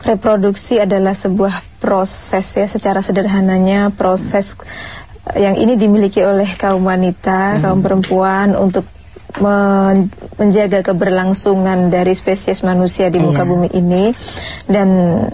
reproduksi adalah sebuah proses ya, secara sederhananya proses yang ini dimiliki oleh kaum wanita, kaum perempuan untuk menjaga keberlangsungan dari spesies manusia di muka bumi ini. Dan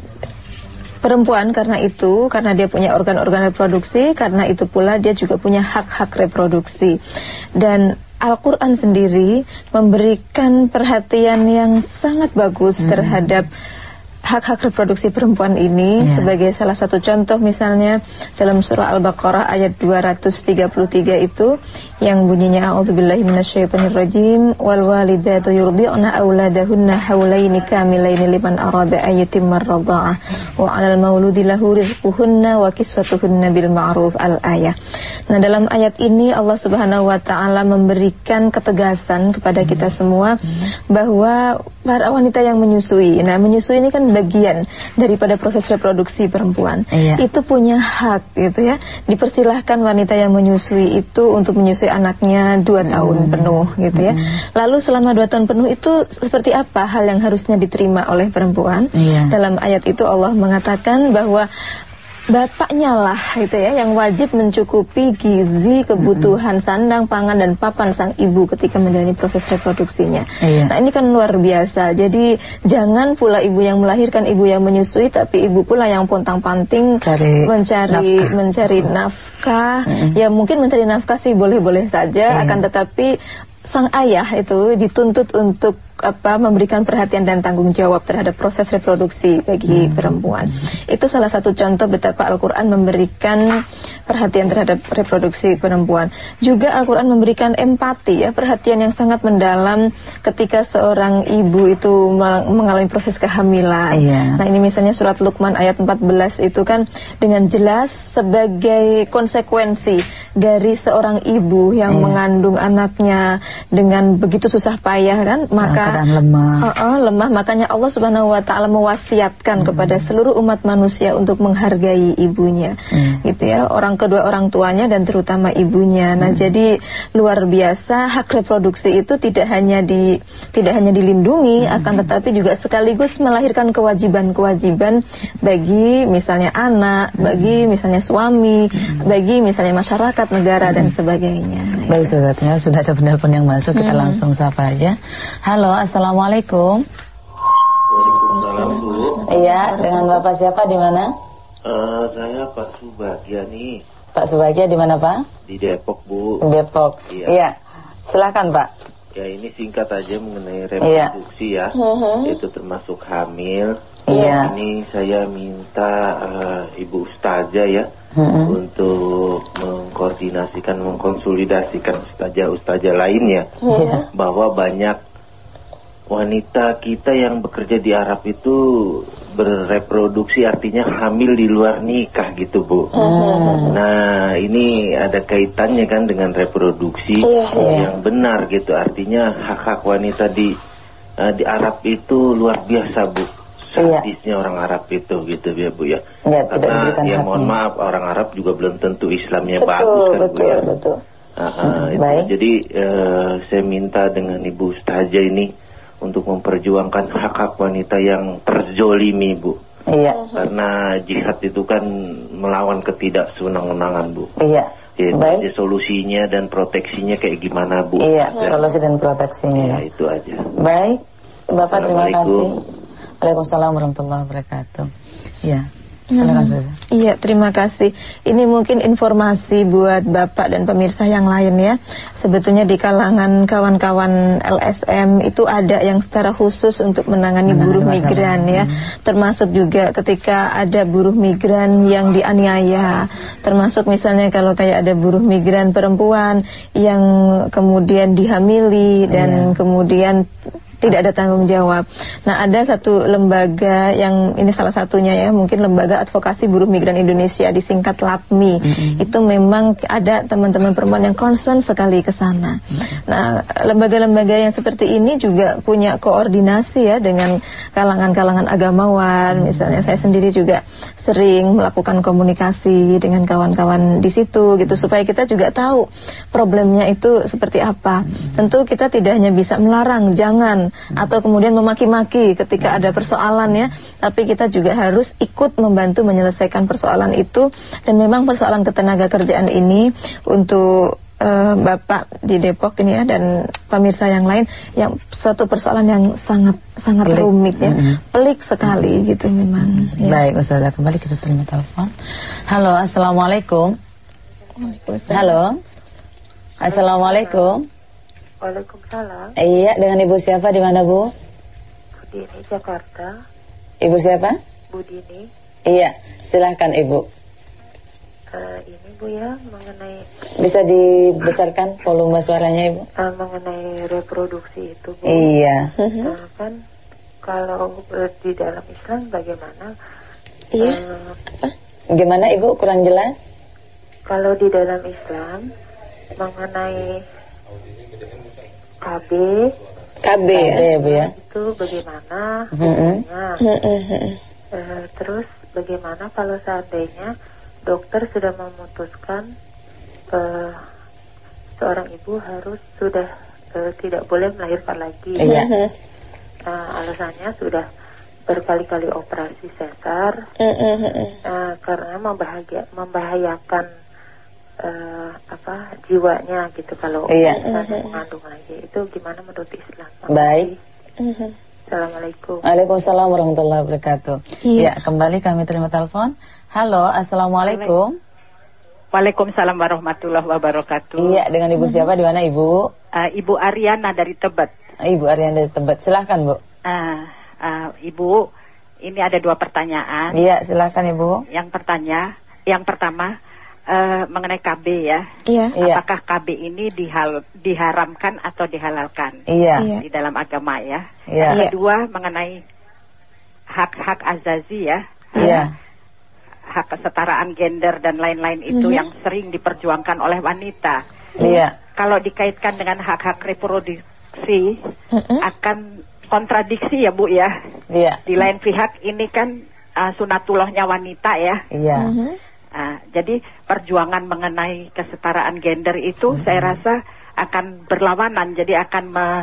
perempuan karena dia punya organ-organ reproduksi, karena itu pula dia juga punya hak-hak reproduksi. Dan Al-Quran sendiri memberikan perhatian yang sangat bagus terhadap hak-hak reproduksi perempuan ini. Sebagai salah satu contoh misalnya dalam surah Al-Baqarah ayat 233 itu yang bunyinya a'udzubillahi minasyaitonirrajim wal walidatu yurdi'na auladahunna haulaini kamilaini liman arada ayyutimar radha'ah wa 'alal mauludi lahu rizquhunna wa kiswatuhunna bil ma'ruf al-ayah. Nah, dalam ayat ini Allah Subhanahu wa taala memberikan ketegasan kepada kita semua bahwa para wanita yang menyusui. Nah, menyusui ini kan bagian daripada proses reproduksi perempuan. Itu punya hak gitu ya. Dipersilahkan wanita yang menyusui itu untuk menyusui anaknya 2 tahun penuh gitu ya. Lalu selama 2 tahun penuh itu seperti apa hal yang harusnya diterima oleh perempuan? Dalam ayat itu Allah mengatakan bahwa bapaknya lah gitu ya yang wajib mencukupi gizi, kebutuhan sandang, pangan dan papan sang ibu ketika menjalani proses reproduksinya. Nah, ini kan luar biasa. Jadi jangan pula ibu yang melahirkan, ibu yang menyusui, tapi ibu pula yang pontang-panting mencari nafkah. Ya mungkin mencari nafkah sih boleh-boleh saja, akan tetapi sang ayah itu dituntut untuk memberikan perhatian dan tanggung jawab terhadap proses reproduksi bagi perempuan. Itu salah satu contoh betapa Al-Quran memberikan perhatian terhadap reproduksi perempuan. Juga Al-Quran memberikan empati ya, perhatian yang sangat mendalam ketika seorang ibu itu mengalami proses kehamilan. Nah, ini misalnya surat Luqman ayat 14 itu kan dengan jelas sebagai konsekuensi dari seorang ibu yang mengandung anaknya dengan begitu susah payah kan, maka lemah, makanya Allah Subhanahu wa taala mewasiatkan kepada seluruh umat manusia untuk menghargai ibunya. Gitu ya, kedua orang tuanya dan terutama ibunya. Nah, jadi luar biasa hak reproduksi itu tidak hanya dilindungi, akan tetapi juga sekaligus melahirkan kewajiban-kewajiban bagi misalnya anak, bagi misalnya suami, bagi misalnya masyarakat, negara dan sebagainya. Baik, Ustazah, sudah ada penelpon yang masuk, kita langsung sapa aja. Halo, assalamualaikum. Waalaikumsalam, Bu. Iya, dengan Bapak siapa, di mana? Saya Pak Subagia nih. Pak Subagia di mana, Pak? Di Depok, Bu. Depok. Iya. Silakan, Pak. Ya, ini singkat aja mengenai reproduksi ya. Itu termasuk hamil. Ini saya minta Ibu Ustazah ya untuk mengkonsolidasikan ustazah lainnya bahwa banyak wanita kita yang bekerja di Arab itu berreproduksi, artinya hamil di luar nikah gitu, Bu. Nah, ini ada kaitannya kan dengan reproduksi yang benar gitu. Artinya hak-hak wanita di Arab itu luar biasa, Bu. Sadisnya orang Arab itu gitu ya, Bu ya. Karena ya mohon maaf, orang Arab juga belum tentu Islamnya bagus kan, Bu ya. Jadi saya minta dengan Ibu Ustazah ini untuk memperjuangkan hak-hak wanita yang terzolimi, Bu. Karena jihad itu kan melawan ketidaksewenang-wenangan, Bu. Jadi solusinya dan proteksinya kayak gimana, Bu? Solusi dan proteksinya. Ya, itu aja. Baik, Bapak terima kasih. Waalaikumsalam warahmatullahi wabarakatuh. Ya, silakan Ustazah. Iya, terima kasih. Ini mungkin informasi buat Bapak dan pemirsa yang lain ya. Sebetulnya di kalangan kawan-kawan LSM itu ada yang secara khusus untuk menangani buruh migran ya. Termasuk juga ketika ada buruh migran yang dianiaya. Termasuk misalnya kalau kayak ada buruh migran perempuan yang kemudian dihamili dan kemudian tidak ada tanggung jawab. Nah, ada satu lembaga yang ini salah satunya ya, mungkin Lembaga Advokasi Buruh Migran Indonesia, disingkat LAPMI. Itu memang ada teman-teman perempuan yang concern sekali ke sana. Nah, lembaga-lembaga yang seperti ini juga punya koordinasi ya dengan kalangan-kalangan agamawan. Misalnya saya sendiri juga sering melakukan komunikasi dengan kawan-kawan di situ gitu, supaya kita juga tahu problemnya itu seperti apa. Tentu kita tidak hanya bisa melarang, jangan mengingatkan atau kemudian memaki-maki ketika ada persoalan ya, tapi kita juga harus ikut membantu menyelesaikan persoalan itu. Dan memang persoalan ketenaga kerjaan ini untuk Bapak di Depok ini ya dan pemirsa yang lain, yang suatu persoalan yang sangat rumit ya, pelik sekali gitu memang. Ya. Baik Ustazah, kembali kita terima telepon. Halo, assalamualaikum. Halo, assalamualaikum. Waalaikumsalam. Iya, dengan Ibu siapa, di mana Bu? Budini, Jakarta. Ibu siapa? Budini. Iya, silahkan Ibu. Ini Bu ya, mengenai Bisa dibesarkan volume suaranya Ibu? mengenai reproduksi itu Bu. Iya. Kan kalau di dalam Islam bagaimana? Iya. Gimana Ibu, kurang jelas? Kalau di dalam Islam mengenai KB ya Bu ya. itu bagaimana hukumnya? Terus bagaimana kalau seandainya dokter sudah memutuskan seorang ibu harus sudah tidak boleh melahirkan lagi. Iya. Alasannya sudah berkali-kali operasi sesar karena membahayakan jiwanya gitu kalau misalnya mengandung lagi. Itu gimana menurut Islam? Baik. Assalamualaikum. Waalaikumsalam warahmatullahi wabarakatuh. Iya. Ya, kembali kami terima telepon. Halo, assalamualaikum. Waalaikumsalam warahmatullahi wabarakatuh. Iya, dengan Ibu siapa, di mana Ibu? Ibu Ariana dari Tebet. Ibu Ariana dari Tebet, silahkan Bu. Ibu, ini ada 2 pertanyaan. Iya, silahkan Ibu. Yang pertama mengenai KB ya. Iya. Apakah KB ini diharamkan atau dihalalkan? Iya. Di dalam agama ya. Iya. Yang kedua mengenai hak-hak azazi ya. Iya. Hak kesetaraan gender dan lain-lain itu yang sering diperjuangkan oleh wanita. Iya. Kalau dikaitkan dengan hak-hak reproduksi akan kontradiksi ya Bu ya. Iya. Di lain pihak ini kan sunatullahnya wanita ya. Iya. Jadi perjuangan mengenai kesetaraan gender itu saya rasa akan berlawanan, jadi akan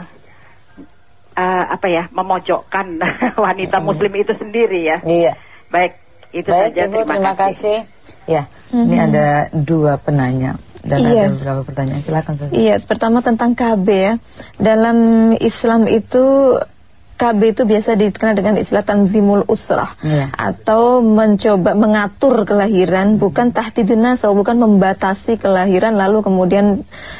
memojokkan wanita muslim itu sendiri ya. Iya. Baik, itu Baik, saja. Ibu, terima kasih. Ya, ini ada 2 penanya dan ada beberapa pertanyaan. Silakan Ustaz. Iya, pertama tentang KB ya. Dalam Islam itu KB itu biasa dikenal dengan istilah tanzimul usrah, atau mencoba mengatur kelahiran, bukan tahdidun nasal, bukan membatasi kelahiran lalu kemudian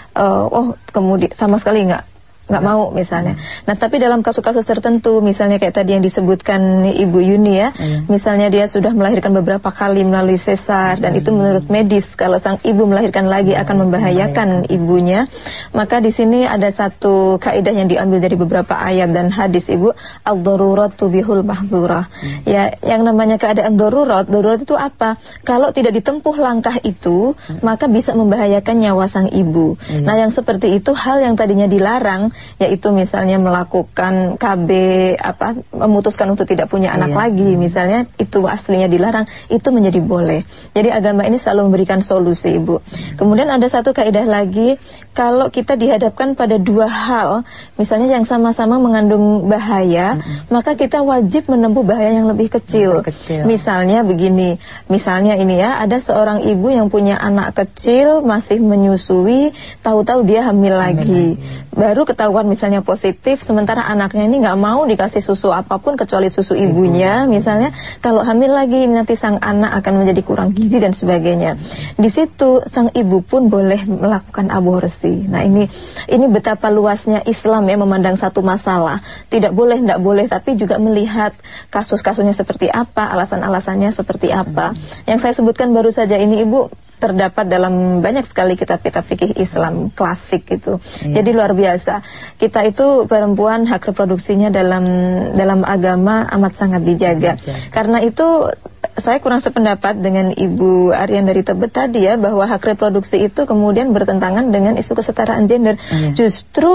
kemudian sama sekali nggak mau misalnya. Nah, tapi dalam kasus-kasus tertentu, misalnya kayak tadi yang disebutkan Ibu Yuni ya, misalnya dia sudah melahirkan beberapa kali melalui sesar dan itu menurut medis kalau sang ibu melahirkan lagi akan membahayakan ibunya, maka di sini ada satu kaidah yang diambil dari beberapa ayat dan hadis Ibu, ad-daruratu bihul mahdzurah. Ya, yang namanya keadaan darurat itu apa? Kalau tidak ditempuh langkah itu, maka bisa membahayakan nyawa sang ibu. Nah, yang seperti itu hal yang tadinya dilarang, yaitu misalnya melakukan KB, memutuskan untuk tidak punya anak lagi, misalnya itu aslinya dilarang, itu menjadi boleh. Jadi agama ini selalu memberikan solusi Ibu. Kemudian ada satu kaidah lagi, kalau kita dihadapkan pada 2 hal, misalnya yang sama-sama mengandung bahaya, maka kita wajib menempuh bahaya yang lebih kecil. Misalnya begini, misalnya ini ya, ada seorang ibu yang punya anak kecil masih menyusui, tahu-tahu dia hamil lagi. Baru ketahuan misalnya positif, sementara anaknya ini nggak mau dikasih susu apapun kecuali susu ibunya, misalnya. Kalau hamil lagi nanti sang anak akan menjadi kurang gizi dan sebagainya. Di situ sang ibu pun boleh melakukan aborsi. Nah, ini betapa luasnya Islam ya memandang satu masalah. Tidak boleh, tidak boleh, tapi juga melihat kasus-kasusnya seperti apa, alasan-alasannya seperti apa. Yang saya sebutkan baru saja ini Ibu terdapat dalam banyak sekali kitab-kitab fikih Islam klasik itu. Jadi luar biasa. Kita itu perempuan hak reproduksinya dalam agama amat sangat dijaga. Karena itu saya kurang sependapat dengan Ibu Aryan dari Tebet tadi ya, bahwa hak reproduksi itu kemudian bertentangan dengan isu kesetaraan gender. Justru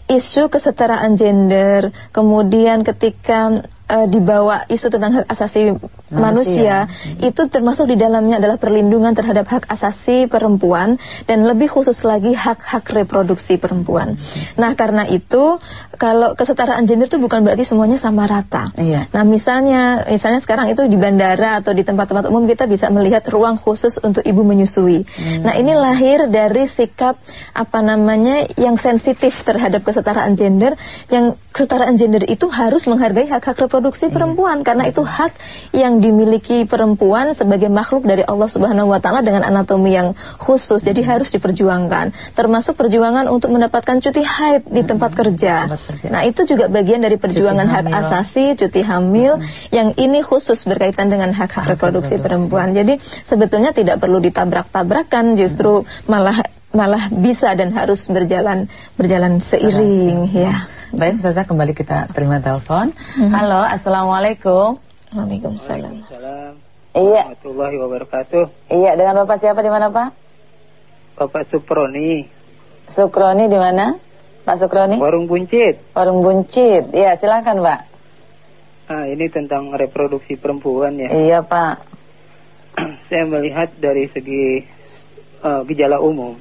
isu kesetaraan gender, kemudian ketika dibawa isu tentang hak asasi manusia, itu termasuk di dalamnya adalah perlindungan terhadap hak asasi perempuan dan lebih khusus lagi hak-hak reproduksi perempuan. Nah, karena itu kalau kesetaraan gender itu bukan berarti semuanya sama rata. Nah, misalnya sekarang itu di bandara atau di tempat-tempat umum kita bisa melihat ruang khusus untuk ibu menyusui. Nah, ini lahir dari sikap yang sensitif terhadap kesetaraan gender, yang kesetaraan gender itu harus menghargai hak-hak reproduksi perempuan, karena itu hak yang dimiliki perempuan sebagai makhluk dari Allah Subhanahu wa taala dengan anatomi yang khusus. Jadi harus diperjuangkan, termasuk perjuangan untuk mendapatkan cuti haid di tempat kerja. Nah, itu juga bagian dari perjuangan hak asasi, cuti hamil, yang ini khusus berkaitan dengan hak-hak reproduksi perempuan. Jadi sebetulnya tidak perlu ditabrak-tabrakan, justru malah bisa dan harus berjalan seiring, ya. Baik, Ustazah, kembali kita terima telepon. Halo, assalamualaikum. Waalaikumsalam. Iya. Warahmatullahi wabarakatuh. Iya, dengan Bapak siapa, di mana, Pak? Bapak Suproni. Sukroni di mana, Pak Sukroni? Warung Buncit. Warung Buncit. Iya, silakan, Pak. Ini tentang reproduksi perempuan ya. Iya, Pak. Saya melihat dari segi gejala umum.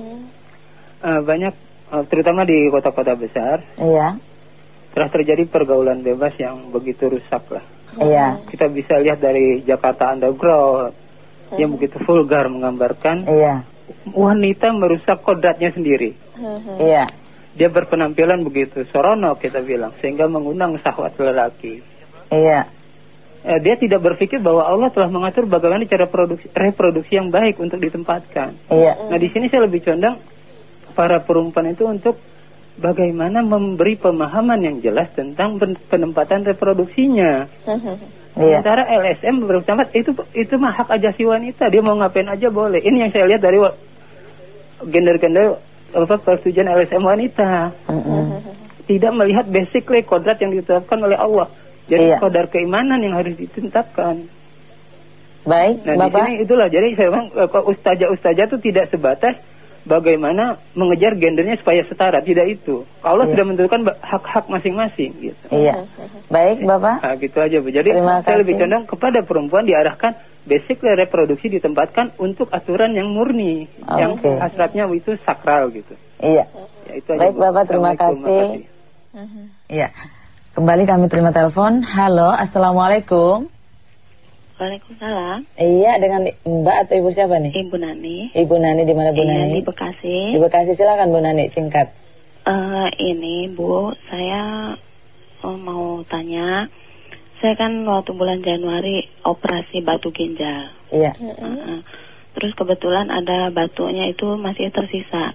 Banyak, terutama di kota-kota besar. Iya. Telah terjadi pergaulan bebas yang begitu rusak lah. Iya. Kita bisa lihat dari Jakarta Underground yang begitu vulgar menggambarkan wanita merusak kodratnya sendiri. Iya. Dia berpenampilan begitu seronok, kita bilang, sehingga mengundang syahwat lelaki. Iya. Dia tidak berpikir bahwa Allah telah mengatur bagaimana cara reproduksi yang baik untuk ditempatkan. Iya. Nah, di sini saya lebih condong para perempuan itu untuk bagaimana memberi pemahaman yang jelas tentang penempatan reproduksinya. Sementara LSM berpendapat itu mah hak ajasi wanita, dia mau ngapain aja boleh. Ini yang saya lihat dari gender-gender persetujuan LSM wanita. Tidak melihat basically kodrat yang ditetapkan oleh Allah. Jadi kodar keimanan yang harus ditetapkan. Baik, nah, Bapak. Di sini itulah, jadi saya bilang ustazah itu tidak sebatas bagaimana mengejar gendernya supaya setara, tidak itu. Allah sudah menentukan hak-hak masing-masing gitu. Iya. Baik, Bapak. Nah, gitu aja, Bu. Jadi saya lebih condong kepada perempuan diarahkan basic reproduksi ditempatkan untuk aturan yang murni, yang hasratnya itu sakral gitu. Iya. Ya, itu aja, baik, Bu. Bapak, terima kasih. Iya. Kembali kami terima telepon. Halo, assalamualaikum. Waalaikumsalam. Iya, dengan Mbak atau Ibu siapa nih? Ibu Nani. Ibu Nani di mana, Bu Nani? Di Bekasi. Di Bekasi, silakan Bu Nani, singkat. Ini Bu, saya mau tanya. Saya kan waktu bulan Januari operasi batu ginjal. Iya. Terus kebetulan ada batunya itu masih tersisa.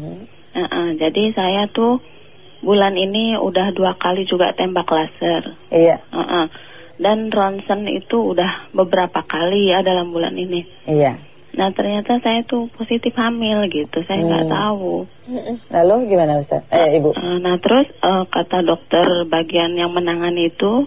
Jadi saya tuh bulan ini udah 2 kali juga tembak laser. Iya. Dan ronsen itu udah beberapa kali ya dalam bulan ini. Iya. Nah, ternyata saya tuh positif hamil gitu. Saya nggak tahu. Lalu gimana, Ustaz? Ibu. Nah, terus kata dokter bagian yang menangani itu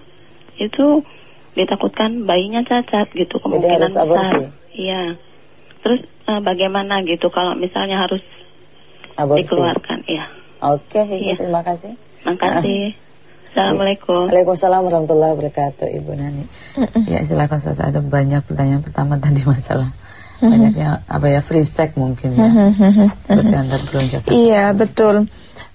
ditakutkan bayinya cacat gitu, kemungkinan harus aborsi. besar. Iya. Terus bagaimana gitu kalau misalnya harus aborsi dikeluarkan? Iya. Oke, Ibu, terima kasih. Makasih. Assalamualaikum. Waalaikumsalam warahmatullahi wabarakatuh, Ibu Nani. Ya, silakan Ustaz, ada banyak pertanyaan. Pertama tadi masalah banyaknya free sex mungkin ya. Seperti Anda belum jawab. Iya, betul.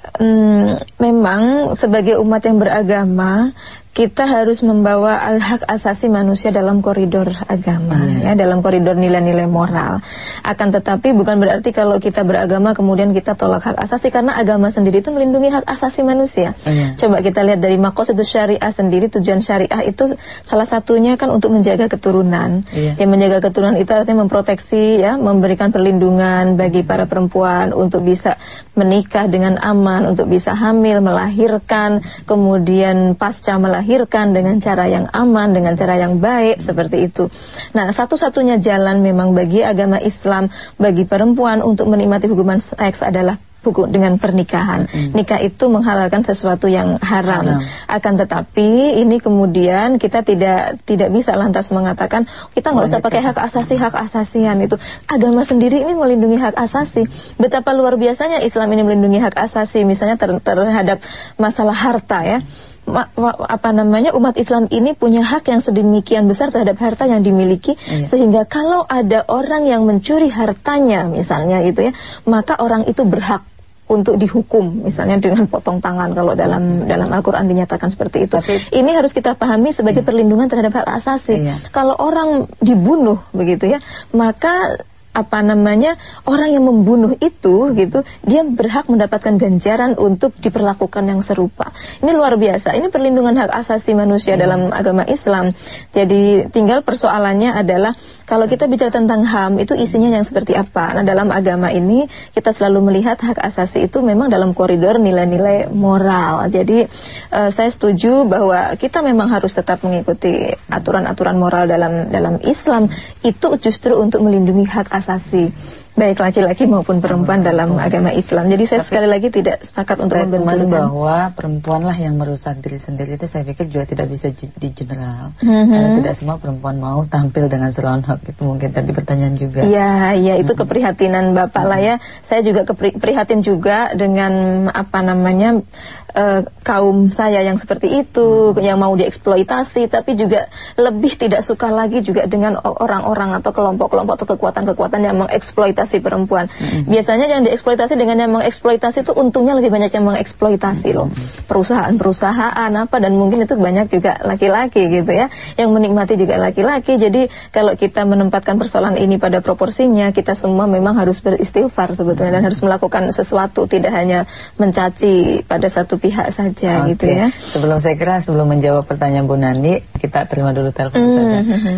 Memang sebagai umat yang beragama, kita harus membawa hak asasi manusia dalam koridor agama, ya, dalam koridor nilai-nilai moral. Akan tetapi bukan berarti kalau kita beragama kemudian kita tolak hak asasi, karena agama sendiri itu melindungi hak asasi manusia. Coba kita lihat dari maqasidus syariah sendiri, tujuan syariah itu salah satunya kan untuk menjaga keturunan. Yang menjaga keturunan itu artinya memproteksi, ya, memberikan perlindungan bagi para perempuan untuk bisa menikah dengan aman, untuk bisa hamil, melahirkan, kemudian pasca melahirkan dengan cara yang aman, dengan cara yang baik, seperti itu. Nah, satu-satunya jalan memang bagi agama Islam, bagi perempuan untuk menikmati hubungan seks adalah dengan pernikahan. Nikah itu menghalalkan sesuatu yang haram. Akan tetapi ini kemudian kita tidak bisa lantas mengatakan kita nggak usah pakai hak asasian itu. Agama sendiri ini melindungi hak asasi. Betapa luar biasanya Islam ini melindungi hak asasi, misalnya terhadap masalah harta ya. Umat Islam ini punya hak yang sedemikian besar terhadap harta yang dimiliki, sehingga kalau ada orang yang mencuri hartanya misalnya itu ya, maka orang itu berhak untuk dihukum misalnya dengan potong tangan kalau dalam Al-Quran dinyatakan seperti itu. Tapi, ini harus kita pahami sebagai perlindungan terhadap hak asasi. Kalau orang dibunuh begitu ya, maka orang yang membunuh itu gitu, dia berhak mendapatkan ganjaran untuk diperlakukan yang serupa. Ini luar biasa. Ini perlindungan hak asasi manusia dalam agama Islam. Jadi tinggal persoalannya adalah kalau kita bicara tentang HAM itu isinya yang seperti apa. Nah, dalam agama ini kita selalu melihat hak asasi itu memang dalam koridor nilai-nilai moral. Jadi saya setuju bahwa kita memang harus tetap mengikuti aturan-aturan moral dalam Islam. Itu justru untuk melindungi hak asasi baik laki-laki maupun perempuan dalam agama Islam. Jadi saya sekali lagi tidak sepakat untuk membenturkan bahwa perempuanlah yang merusak diri sendiri, itu saya pikir juga tidak bisa di general. Karena tidak semua perempuan mau tampil dengan seronok. Itu mungkin tadi pertanyaan juga. Iya, itu keprihatinan Bapak lah ya. Saya juga prihatin juga dengan kaum saya yang seperti itu, yang mau dieksploitasi, tapi juga lebih tidak suka lagi juga dengan orang-orang atau kelompok-kelompok atau kekuatan-kekuatan yang mengeksploitasi perempuan. Biasanya yang dieksploitasi dengan yang mengeksploitasi itu untungnya lebih banyak yang mengeksploitasi loh. Perusahaan-perusahaan dan mungkin itu banyak juga laki-laki gitu ya, yang menikmati juga laki-laki. Jadi kalau kita menempatkan persoalan ini pada proporsinya, kita semua memang harus beristighfar sebetulnya dan harus melakukan sesuatu, tidak hanya mencaci pada satu pihak saja gitu ya. Sebelum menjawab pertanyaan Bu Nani, kita terima dulu telepon saja.